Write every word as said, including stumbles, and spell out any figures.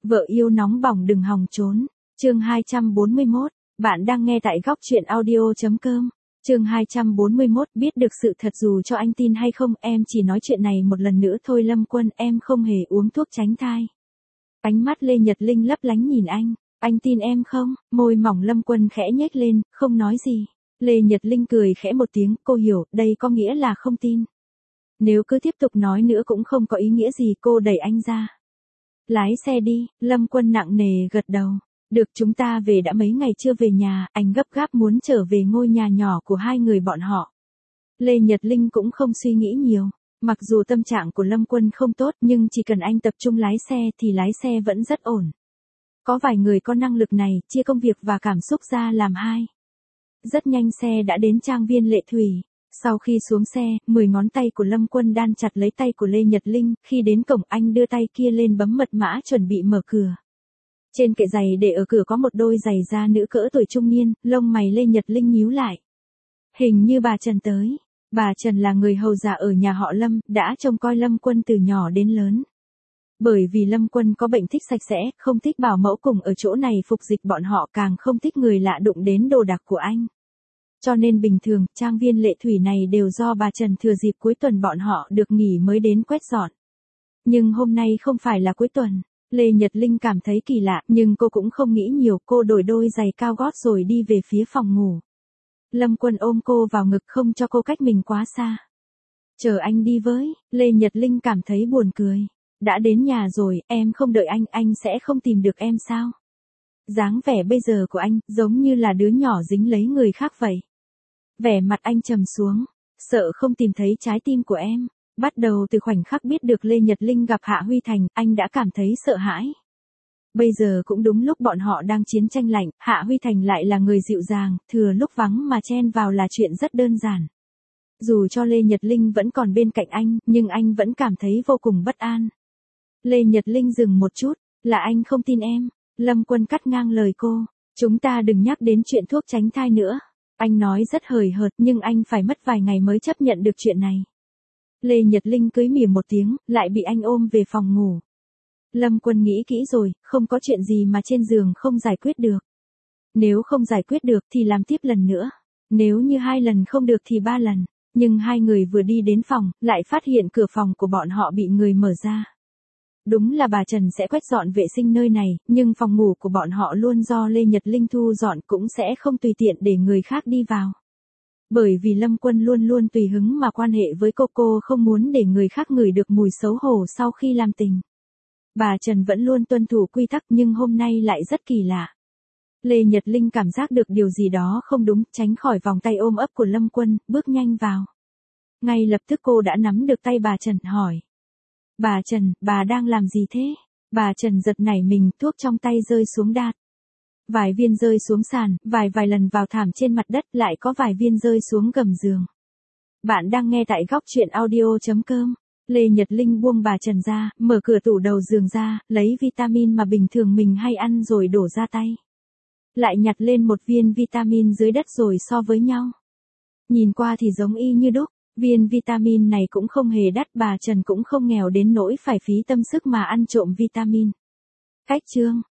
Vợ yêu nóng bỏng đừng hòng trốn. Chương hai trăm bốn mươi mốt, bạn đang nghe tại góc truyện audio.com. Chương hai trăm bốn mươi mốt, biết được sự thật dù cho anh tin hay không, em chỉ nói chuyện này một lần nữa thôi Lâm Quân, em không hề uống thuốc tránh thai. Ánh mắt Lê Nhật Linh lấp lánh nhìn anh, anh tin em không? Môi mỏng Lâm Quân khẽ nhếch lên, không nói gì. Lê Nhật Linh cười khẽ một tiếng, cô hiểu, đây có nghĩa là không tin. Nếu cứ tiếp tục nói nữa cũng không có ý nghĩa gì, cô đẩy anh ra. Lái xe đi, Lâm Quân nặng nề gật đầu. Được, chúng ta về đã mấy ngày chưa về nhà, anh gấp gáp muốn trở về ngôi nhà nhỏ của hai người bọn họ. Lê Nhật Linh cũng không suy nghĩ nhiều. Mặc dù tâm trạng của Lâm Quân không tốt nhưng chỉ cần anh tập trung lái xe thì lái xe vẫn rất ổn. Có vài người có năng lực này, chia công việc và cảm xúc ra làm hai. Rất nhanh xe đã đến trang viên Lệ Thủy. Sau khi xuống xe, mười ngón tay của Lâm Quân đan chặt lấy tay của Lê Nhật Linh, khi đến cổng anh đưa tay kia lên bấm mật mã chuẩn bị mở cửa. Trên kệ giày để ở cửa có một đôi giày da nữ cỡ tuổi trung niên, lông mày Lê Nhật Linh nhíu lại. Hình như bà Trần tới. Bà Trần là người hầu già ở nhà họ Lâm, đã trông coi Lâm Quân từ nhỏ đến lớn. Bởi vì Lâm Quân có bệnh thích sạch sẽ, không thích bảo mẫu cùng ở chỗ này phục dịch bọn họ, càng không thích người lạ đụng đến đồ đạc của anh. Cho nên bình thường, trang viên Lệ Thủy này đều do bà Trần thừa dịp cuối tuần bọn họ được nghỉ mới đến quét dọn. Nhưng hôm nay không phải là cuối tuần. Lê Nhật Linh cảm thấy kỳ lạ, nhưng cô cũng không nghĩ nhiều, cô đổi đôi giày cao gót rồi đi về phía phòng ngủ. Lâm Quân ôm cô vào ngực không cho cô cách mình quá xa. Chờ anh đi với, Lê Nhật Linh cảm thấy buồn cười. Đã đến nhà rồi, em không đợi anh, anh sẽ không tìm được em sao? Dáng vẻ bây giờ của anh, giống như là đứa nhỏ dính lấy người khác vậy. Vẻ mặt anh trầm xuống, sợ không tìm thấy trái tim của em. Bắt đầu từ khoảnh khắc biết được Lê Nhật Linh gặp Hạ Huy Thành, anh đã cảm thấy sợ hãi. Bây giờ cũng đúng lúc bọn họ đang chiến tranh lạnh, Hạ Huy Thành lại là người dịu dàng, thừa lúc vắng mà chen vào là chuyện rất đơn giản. Dù cho Lê Nhật Linh vẫn còn bên cạnh anh, nhưng anh vẫn cảm thấy vô cùng bất an. Lê Nhật Linh dừng một chút, là anh không tin em. Lâm Quân cắt ngang lời cô, chúng ta đừng nhắc đến chuyện thuốc tránh thai nữa. Anh nói rất hời hợt nhưng anh phải mất vài ngày mới chấp nhận được chuyện này. Lê Nhật Linh cưới mỉa một tiếng, lại bị anh ôm về phòng ngủ. Lâm Quân nghĩ kỹ rồi, không có chuyện gì mà trên giường không giải quyết được. Nếu không giải quyết được thì làm tiếp lần nữa. Nếu như hai lần không được thì ba lần. Nhưng hai người vừa đi đến phòng, lại phát hiện cửa phòng của bọn họ bị người mở ra. Đúng là bà Trần sẽ quét dọn vệ sinh nơi này, nhưng phòng ngủ của bọn họ luôn do Lê Nhật Linh thu dọn, cũng sẽ không tùy tiện để người khác đi vào. Bởi vì Lâm Quân luôn luôn tùy hứng mà quan hệ với cô, cô không muốn để người khác ngửi được mùi xấu hổ sau khi làm tình. Bà Trần vẫn luôn tuân thủ quy tắc nhưng hôm nay lại rất kỳ lạ. Lê Nhật Linh cảm giác được điều gì đó không đúng, tránh khỏi vòng tay ôm ấp của Lâm Quân, bước nhanh vào. Ngay lập tức cô đã nắm được tay bà Trần, hỏi. Bà Trần, bà đang làm gì thế? Bà Trần giật nảy mình, thuốc trong tay rơi xuống đát. Vài viên rơi xuống sàn, vài vài lần vào thảm trên mặt đất, lại có vài viên rơi xuống gầm giường. Bạn đang nghe tại góc truyện audio.com. Lê Nhật Linh buông bà Trần ra, mở cửa tủ đầu giường ra, lấy vitamin mà bình thường mình hay ăn rồi đổ ra tay. Lại nhặt lên một viên vitamin dưới đất rồi so với nhau. Nhìn qua thì giống y như đúc, viên vitamin này cũng không hề đắt, bà Trần cũng không nghèo đến nỗi phải phí tâm sức mà ăn trộm vitamin. Cách chương.